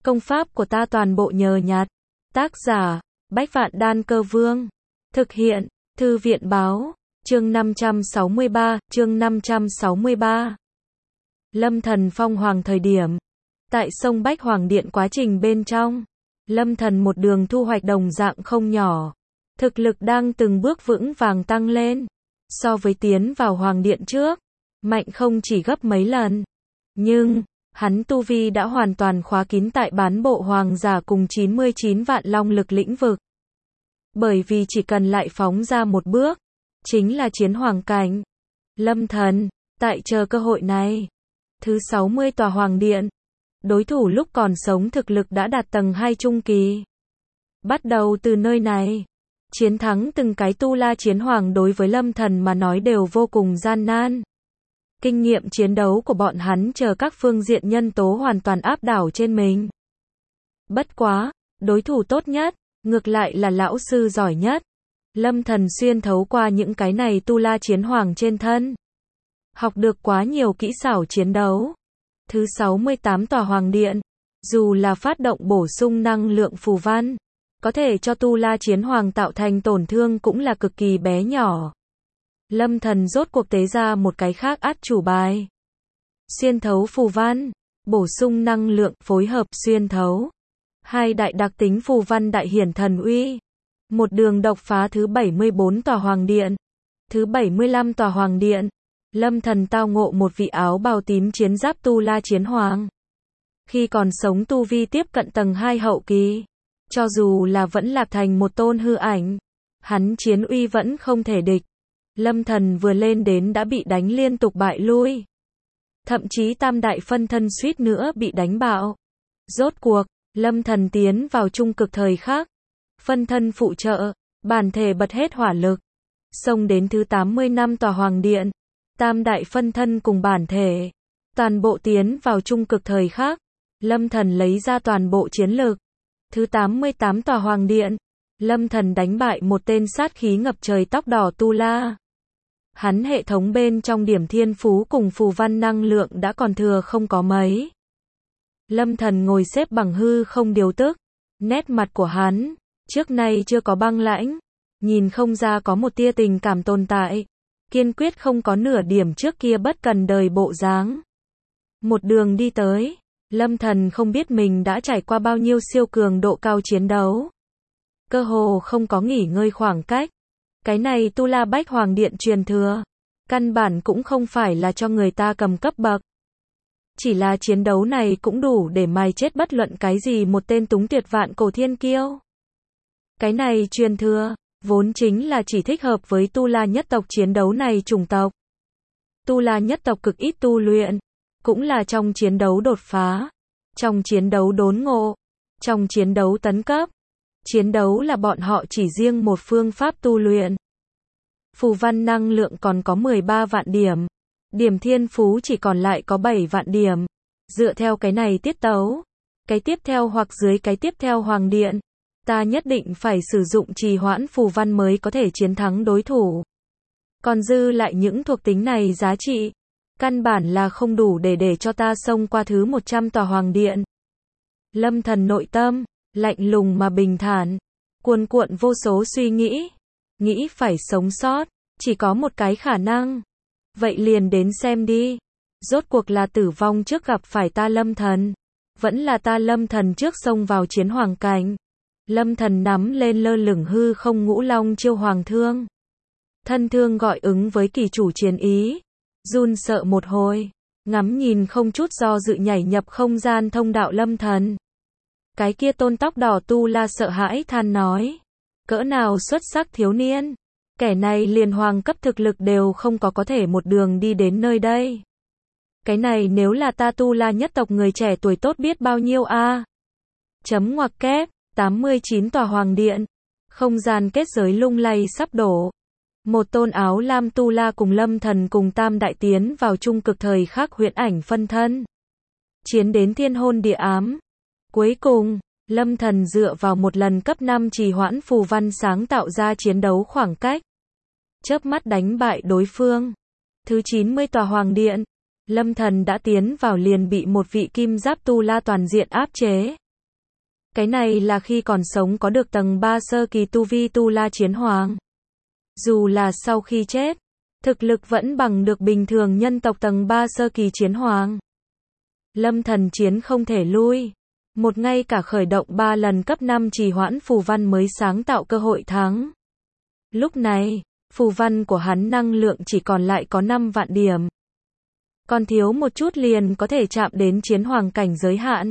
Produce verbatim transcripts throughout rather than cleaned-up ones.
Công pháp của ta toàn bộ nhờ nhặt. Tác giả, Bách Vạn Đan Cơ Vương. Thực hiện, Thư viện Báo. Chương năm trăm sáu mươi ba, chương năm trăm sáu mươi ba. Lâm Thần phong hoàng thời điểm. Tại sông Bách Hoàng Điện quá trình bên trong, Lâm Thần một đường thu hoạch đồng dạng không nhỏ. Thực lực đang từng bước vững vàng tăng lên. So với tiến vào Hoàng Điện trước, mạnh không chỉ gấp mấy lần. Nhưng, hắn tu vi đã hoàn toàn khóa kín tại bán bộ hoàng giả cùng chín mươi chín vạn long lực lĩnh vực. Bởi vì chỉ cần lại phóng ra một bước, chính là chiến hoàng cảnh. Lâm Thần, tại chờ cơ hội này. Thứ sáu mươi tòa Hoàng Điện. Đối thủ lúc còn sống thực lực đã đạt tầng hai trung kỳ. Bắt đầu từ nơi này, chiến thắng từng cái tu la chiến hoàng đối với Lâm Thần mà nói đều vô cùng gian nan. Kinh nghiệm chiến đấu của bọn hắn chờ các phương diện nhân tố hoàn toàn áp đảo trên mình. Bất quá, đối thủ tốt nhất, ngược lại là lão sư giỏi nhất. Lâm Thần xuyên thấu qua những cái này tu la chiến hoàng trên thân. Học được quá nhiều kỹ xảo chiến đấu. Thứ sáu mươi tám tòa Hoàng Điện, dù là phát động bổ sung năng lượng phù văn, có thể cho tu la chiến hoàng tạo thành tổn thương cũng là cực kỳ bé nhỏ. Lâm Thần rốt cuộc tế ra một cái khác át chủ bài. Xuyên thấu phù văn, bổ sung năng lượng, phối hợp xuyên thấu. Hai đại đặc tính phù văn đại hiển thần uy. Một đường độc phá thứ bảy mươi bốn tòa Hoàng Điện. Thứ bảy mươi lăm tòa Hoàng Điện. Lâm Thần tao ngộ một vị áo bào tím chiến giáp tu la chiến hoàng. Khi còn sống tu vi tiếp cận tầng hai hậu kỳ. Cho dù là vẫn lạc thành một tôn hư ảnh, hắn chiến uy vẫn không thể địch. Lâm Thần vừa lên đến đã bị đánh liên tục bại lui. Thậm chí tam đại phân thân suýt nữa bị đánh bạo. Rốt cuộc, Lâm Thần tiến vào trung cực thời khắc. Phân thân phụ trợ, bản thể bật hết hỏa lực. Xông đến thứ tám mươi lăm tòa Hoàng Điện. Tam đại phân thân cùng bản thể. Toàn bộ tiến vào trung cực thời khắc. Lâm Thần lấy ra toàn bộ chiến lực. Thứ tám mươi tám tòa Hoàng Điện. Lâm Thần đánh bại một tên sát khí ngập trời tóc đỏ tu la. Hắn hệ thống bên trong điểm thiên phú cùng phù văn năng lượng đã còn thừa không có mấy. Lâm Thần ngồi xếp bằng hư không điều tức. Nét mặt của hắn, trước nay chưa có băng lãnh. Nhìn không ra có một tia tình cảm tồn tại. Kiên quyết không có nửa điểm trước kia bất cần đời bộ dáng. Một đường đi tới, Lâm Thần không biết mình đã trải qua bao nhiêu siêu cường độ cao chiến đấu. Cơ hồ không có nghỉ ngơi khoảng cách. Cái này tu la Bách Hoàng Điện truyền thừa, căn bản cũng không phải là cho người ta cầm cấp bậc. Chỉ là chiến đấu này cũng đủ để mài chết bất luận cái gì một tên túng tuyệt vạn cổ thiên kiêu. Cái này truyền thừa, vốn chính là chỉ thích hợp với tu la nhất tộc chiến đấu này chủng tộc. Tu la nhất tộc cực ít tu luyện, cũng là trong chiến đấu đột phá, trong chiến đấu đốn ngộ, trong chiến đấu tấn cấp. Chiến đấu là bọn họ chỉ riêng một phương pháp tu luyện. Phù văn năng lượng còn có mười ba vạn điểm. Điểm thiên phú chỉ còn lại có bảy vạn điểm. Dựa theo cái này tiết tấu, cái tiếp theo hoặc dưới cái tiếp theo Hoàng Điện, ta nhất định phải sử dụng trì hoãn phù văn mới có thể chiến thắng đối thủ. Còn dư lại những thuộc tính này giá trị, căn bản là không đủ để để cho ta xông qua thứ một trăm tòa Hoàng Điện. Lâm Thần nội tâm, lạnh lùng mà bình thản, cuồn cuộn vô số suy nghĩ. Nghĩ phải sống sót, chỉ có một cái khả năng. Vậy liền đến xem đi. Rốt cuộc là tử vong trước gặp phải ta Lâm Thần, vẫn là ta Lâm Thần trước xông vào chiến hoàng cảnh. Lâm Thần nắm lên lơ lửng hư không ngũ long chiêu hoàng thương. Thân thương gọi ứng với kỳ chủ chiến ý. Run sợ một hồi, ngắm nhìn không chút do dự nhảy nhập không gian thông đạo Lâm Thần. Cái kia tôn tóc đỏ tu la sợ hãi than nói. Cỡ nào xuất sắc thiếu niên. Kẻ này liền hoàng cấp thực lực đều không có có thể một đường đi đến nơi đây. Cái này nếu là ta tu la nhất tộc người trẻ tuổi tốt biết bao nhiêu a. À? Chấm ngoặc kép, tám mươi chín tòa Hoàng Điện. Không gian kết giới lung lay sắp đổ. Một tôn áo lam tu la cùng Lâm Thần cùng tam đại tiến vào trung cực thời khắc huyễn ảnh phân thân. Chiến đến thiên hôn địa ám. Cuối cùng, Lâm Thần dựa vào một lần cấp năm trì hoãn phù văn sáng tạo ra chiến đấu khoảng cách. Chớp mắt đánh bại đối phương. Thứ chín mươi tòa Hoàng Điện. Lâm Thần đã tiến vào liền bị một vị kim giáp tu la toàn diện áp chế. Cái này là khi còn sống có được tầng ba sơ kỳ tu vi Tu La Chiến Hoàng. Dù là sau khi chết, thực lực vẫn bằng được bình thường nhân tộc tầng ba sơ kỳ Chiến Hoàng. Lâm Thần chiến không thể lui. Một ngay cả khởi động ba lần cấp năm trì hoãn phù văn mới sáng tạo cơ hội thắng. Lúc này, phù văn của hắn năng lượng chỉ còn lại có năm vạn điểm. Còn thiếu một chút liền có thể chạm đến chiến hoàng cảnh giới hạn.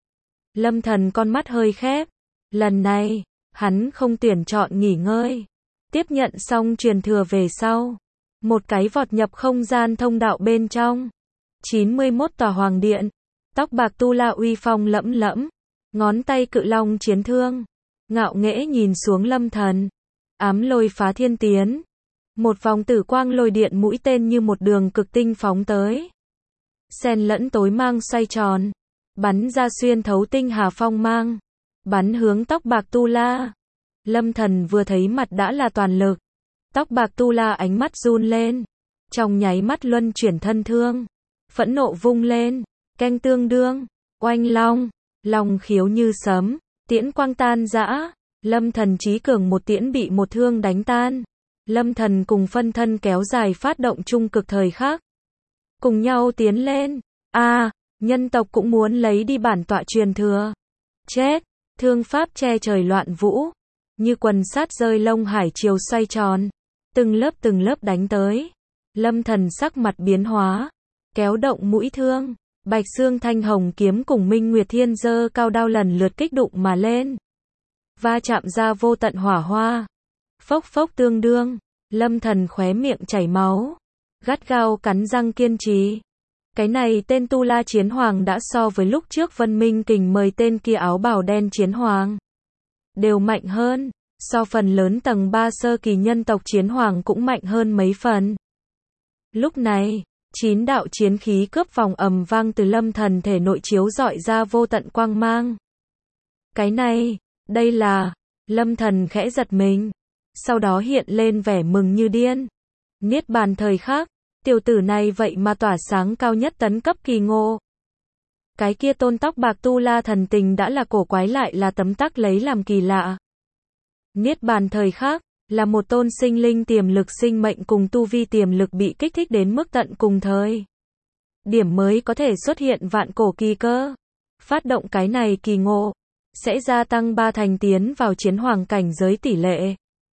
Lâm Thần con mắt hơi khép. Lần này, hắn không tuyển chọn nghỉ ngơi. Tiếp nhận xong truyền thừa về sau. Một cái vọt nhập không gian thông đạo bên trong. chín mươi mốt tòa hoàng điện. Tóc bạc Tu La uy phong lẫm lẫm. Ngón tay cự long chiến thương. Ngạo nghễ nhìn xuống Lâm Thần. Ám lôi phá thiên tiến. Một vòng tử quang lôi điện mũi tên như một đường cực tinh phóng tới. Xen lẫn tối mang xoay tròn. Bắn ra xuyên thấu tinh hà phong mang. Bắn hướng tóc bạc Tu La. Lâm Thần vừa thấy mặt đã là toàn lực. Tóc bạc Tu La ánh mắt run lên. Trong nháy mắt luân chuyển thân thương. Phẫn nộ vung lên. Canh tương đương. Oanh long. Long khiếu như sấm. Tiễn quang tan dã. Lâm Thần chí cường một tiễn bị một thương đánh tan. Lâm Thần cùng phân thân kéo dài phát động trung cực thời khắc. Cùng nhau tiến lên. A, à, nhân tộc cũng muốn lấy đi bản tọa truyền thừa. Chết. Thương pháp che trời loạn vũ. Như quần sát rơi lông hải chiều xoay tròn. Từng lớp từng lớp đánh tới. Lâm Thần sắc mặt biến hóa. Kéo động mũi thương. Bạch xương thanh hồng kiếm cùng Minh Nguyệt Thiên giơ cao đao lần lượt kích đụng mà lên. Va chạm ra vô tận hỏa hoa. Phốc phốc tương đương. Lâm Thần khóe miệng chảy máu. Gắt gao cắn răng kiên trì. Cái này tên Tu La Chiến Hoàng đã so với lúc trước Vân Minh Kình mời tên kia áo bào đen Chiến Hoàng. Đều mạnh hơn. So phần lớn tầng ba sơ kỳ nhân tộc Chiến Hoàng cũng mạnh hơn mấy phần. Lúc này, chín đạo chiến khí cướp vòng ầm vang từ Lâm Thần thể nội chiếu rọi ra vô tận quang mang. Cái này, đây là... Lâm Thần khẽ giật mình. Sau đó hiện lên vẻ mừng như điên. Niết bàn thời khắc, tiểu tử này vậy mà tỏa sáng cao nhất tấn cấp kỳ ngộ. Cái kia tôn tóc bạc Tu La thần tình đã là cổ quái lại là tấm tắc lấy làm kỳ lạ. Niết bàn thời khắc, là một tôn sinh linh tiềm lực sinh mệnh cùng tu vi tiềm lực bị kích thích đến mức tận cùng thời. Điểm mới có thể xuất hiện vạn cổ kỳ cơ. Phát động cái này kỳ ngộ, sẽ gia tăng ba thành tiến vào chiến hoàng cảnh giới tỷ lệ.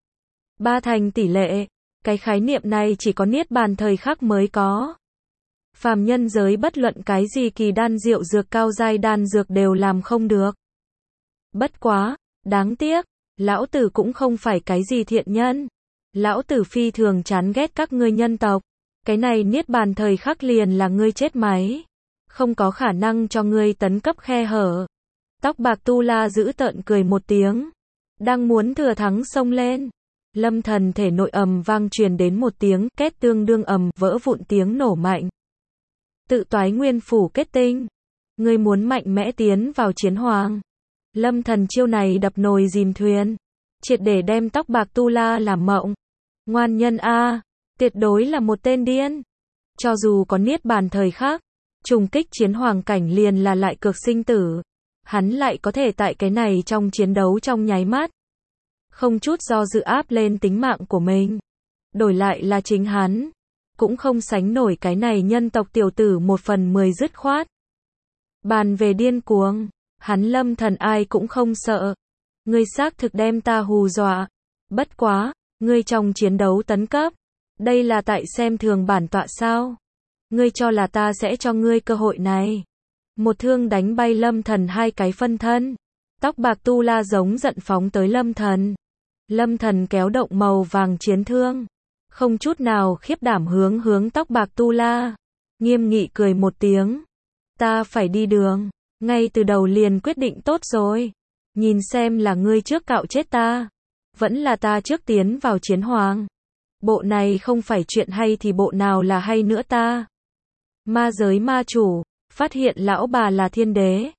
Ba thành tỷ lệ, cái khái niệm này chỉ có niết bàn thời khắc mới có. Phàm nhân giới bất luận cái gì kỳ đan diệu dược cao giai đan dược đều làm không được. Bất quá, đáng tiếc, lão tử cũng không phải cái gì thiện nhân. Lão tử phi thường chán ghét các ngươi nhân tộc. Cái này niết bàn thời khắc liền là ngươi chết máy. Không có khả năng cho ngươi tấn cấp khe hở. Tóc bạc Tu La giữ tợn cười một tiếng. Đang muốn thừa thắng xông lên. Lâm Thần thể nội ầm vang truyền đến một tiếng két tương đương ầm vỡ vụn tiếng nổ mạnh. Tự toái nguyên phủ kết tinh. Ngươi muốn mạnh mẽ tiến vào chiến hoàng. Lâm Thần chiêu này đập nồi dìm thuyền. Triệt để đem tóc bạc Tu La làm mộng. Ngoan nhân A. Tuyệt đối là một tên điên. Cho dù có niết bàn thời khắc. Trùng kích chiến hoàng cảnh liền là lại cược sinh tử. Hắn lại có thể tại cái này trong chiến đấu trong nháy mắt. Không chút do dự áp lên tính mạng của mình. Đổi lại là chính hắn. Cũng không sánh nổi cái này nhân tộc tiểu tử một phần mười dứt khoát. Bàn về điên cuồng. Hắn Lâm Thần ai cũng không sợ. Ngươi xác thực đem ta hù dọa. Bất quá, ngươi trong chiến đấu tấn cấp. Đây là tại xem thường bản tọa sao? Ngươi cho là ta sẽ cho ngươi cơ hội này. Một thương đánh bay Lâm Thần hai cái phân thân. Tóc bạc Tu La giống giận phóng tới Lâm Thần. Lâm Thần kéo động màu vàng chiến thương. Không chút nào khiếp đảm hướng hướng tóc bạc Tu La. Nghiêm nghị cười một tiếng. Ta phải đi đường. Ngay từ đầu liền quyết định tốt rồi. Nhìn xem là ngươi trước cạo chết ta. Vẫn là ta trước tiến vào chiến hoàng. Bộ này không phải chuyện hay thì bộ nào là hay nữa ta. Ma giới ma chủ. Phát hiện lão bà là thiên đế.